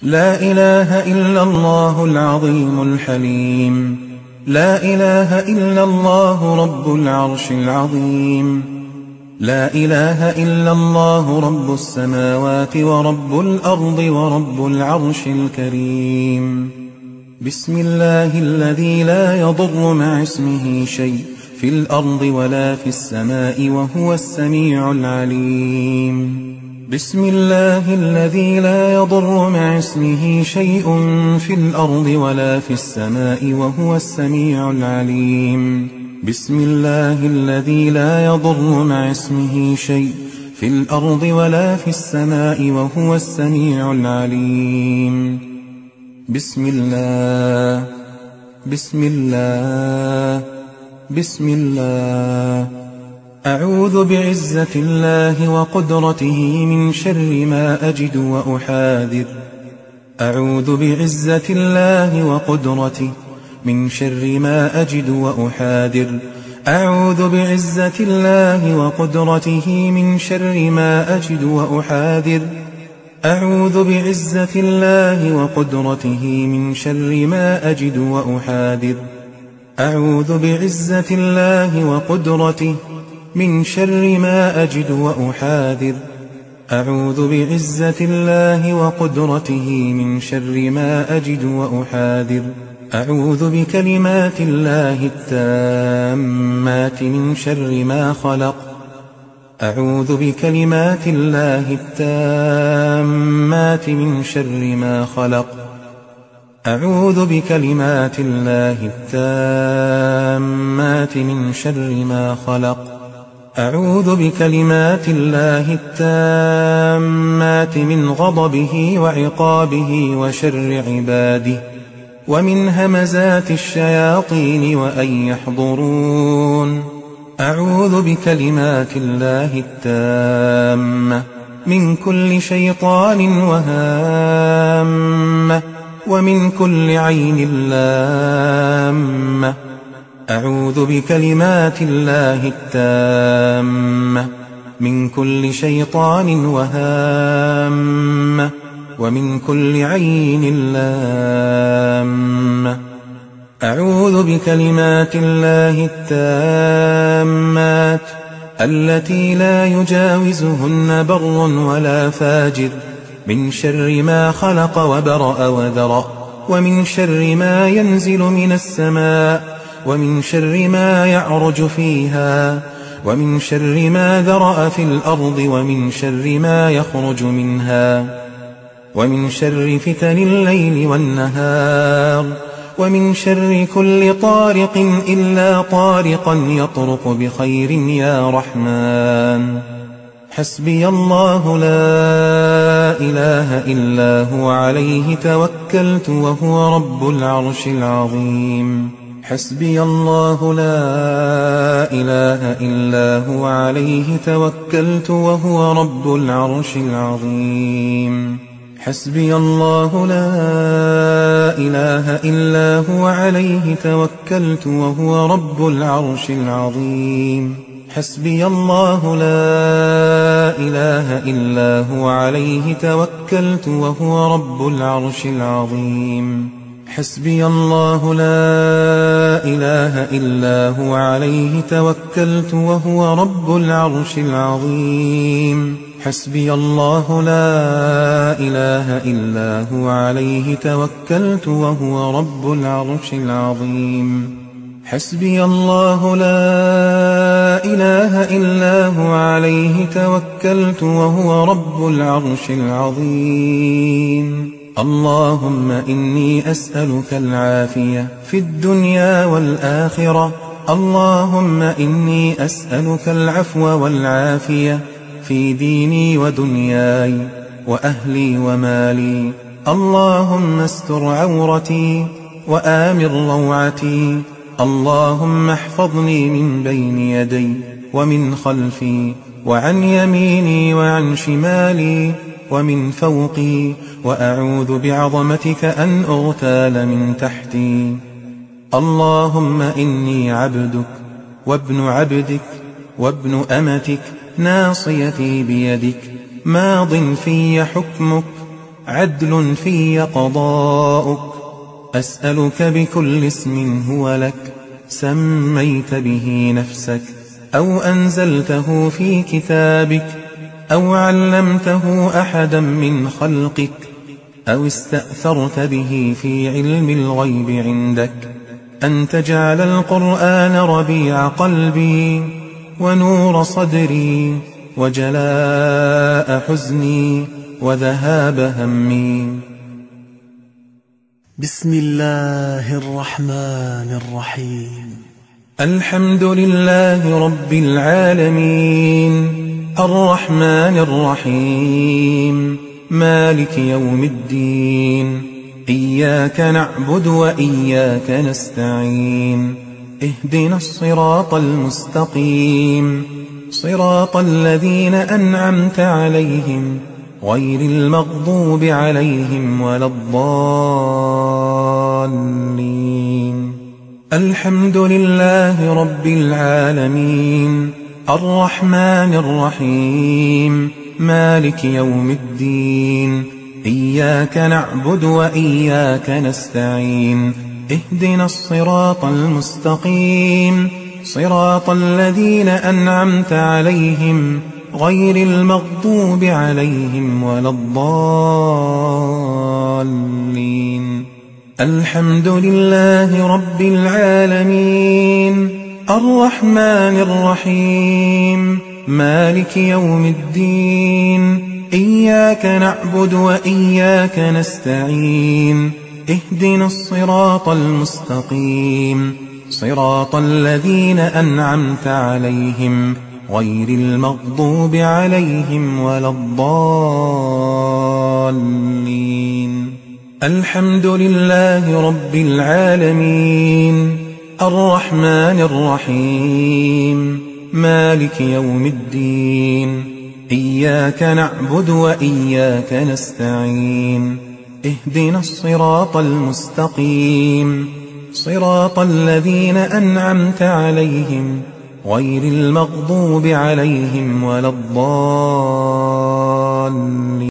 لا إله إلا الله العظيم الحليم. لا إله إلا الله رب العرش العظيم. لا إله إلا الله رب السماوات ورب الأرض ورب العرش الكريم. بسم الله الذي لا يضر مع اسمه شيء في الأرض ولا في السماء وهو السميع العليم. بسم الله الذي لا يضر مع اسمه شيء في الأرض ولا في السماء وهو السميع العليم. بسم الله الذي لا يضر مع اسمه شيء في الأرض ولا في السماء وهو السميع العليم. بسم الله بسم الله بسم الله. أعوذ بعزة الله وقدرته من شر ما أجد وأحاذر. أعوذ بعزة الله وقدرته من شر ما أجد وأحاذر. أعوذ بعزة الله وقدرته من شر ما أجد وأحاذر. أعوذ بعزة الله وقدرته من شر ما أجد وأحاذر. أعوذ بعزة الله وقدرته من شر ما أجد وأحاذر. أعوذ بعزة الله وقدرته من شر ما أجد وأحاذر. أعوذ بكلمات الله التامات من شر ما خلق. أعوذ بكلمات الله التامات من شر ما خلق. أعوذ بكلمات الله التامات من شر ما خلق. أعوذ بكلمات الله التامات من غضبه وعقابه وشر عباده ومن همزات الشياطين وأن يحضرون. أعوذ بكلمات الله التامة من كل شيطان وهامة ومن كل عين لامة. أعوذ بكلمات الله التامة من كل شيطان وهامة ومن كل عين لامة. أعوذ بكلمات الله التامات التي لا يجاوزهن بر ولا فاجر من شر ما خلق وبرأ وذرأ ومن شر ما ينزل من السماء ومن شر ما يعرج فيها ومن شر ما ذرأ في الأرض ومن شر ما يخرج منها ومن شر فتن الليل والنهار ومن شر كل طارق إلا طارقا يطرق بخير يا رحمن. حسبي الله لا إله إلا هو عليه توكلت وهو رب العرش العظيم. حسبي الله لا إله إلا هو عليه توكلت وهو رب العرش العظيم. حسبي الله لا إله إلا هو عليه توكلت وهو رب العرش العظيم. حسبي الله لا إله إلا هو عليه توكلت وهو رب العرش العظيم. حسبي الله لا إله إلا هو عليه توكلت وهو رب العرش العظيم. حسبي الله لا إله إلا هو عليه توكلت وهو رب العرش العظيم. حسبي الله لا إله إلا هو عليه توكلت وهو رب العرش العظيم. اللهم إني أسألك العافية في الدنيا والآخرة. اللهم إني أسألك العفو والعافية في ديني ودنياي وأهلي ومالي. اللهم استر عورتي وآمن روعتي. اللهم احفظني من بين يدي ومن خلفي وعن يميني وعن شمالي ومن فوقي، وأعوذ بعظمتك أن أغتال من تحتي. اللهم إني عبدك وابن عبدك وابن أمتك، ناصيتي بيدك، ماض في حكمك، عدل في قضاؤك. أسألك بكل اسم هو لك سميت به نفسك أو أنزلته في كتابك أو علمته أحدا من خلقك أو استأثرت به في علم الغيب عندك أن تجعل القرآن ربيع قلبي ونور صدري وجلاء حزني وذهاب همي. بسم الله الرحمن الرحيم. الحمد لله رب العالمين الرحمن الرحيم مالك يوم الدين. إياك نعبد وإياك نستعين. اهدنا الصراط المستقيم صراط الذين أنعمت عليهم غير المغضوب عليهم ولا الضالين. الحمد لله رب العالمين الرحمن الرحيم مالك يوم الدين. إياك نعبد وإياك نستعين. اهدنا الصراط المستقيم صراط الذين أنعمت عليهم غير المغضوب عليهم ولا الضالين. الحمد لله رب العالمين الرحمن الرحيم مالك يوم الدين. إياك نعبد وإياك نستعين. اهدنا الصراط المستقيم صراط الذين أنعمت عليهم غير المغضوب عليهم ولا الضالين. الحمد لله رب العالمين الرحمن الرحيم مالك يوم الدين. إياك نعبد وإياك نستعين. اهدنا الصراط المستقيم صراط الذين أنعمت عليهم غير المغضوب عليهم ولا الضالين.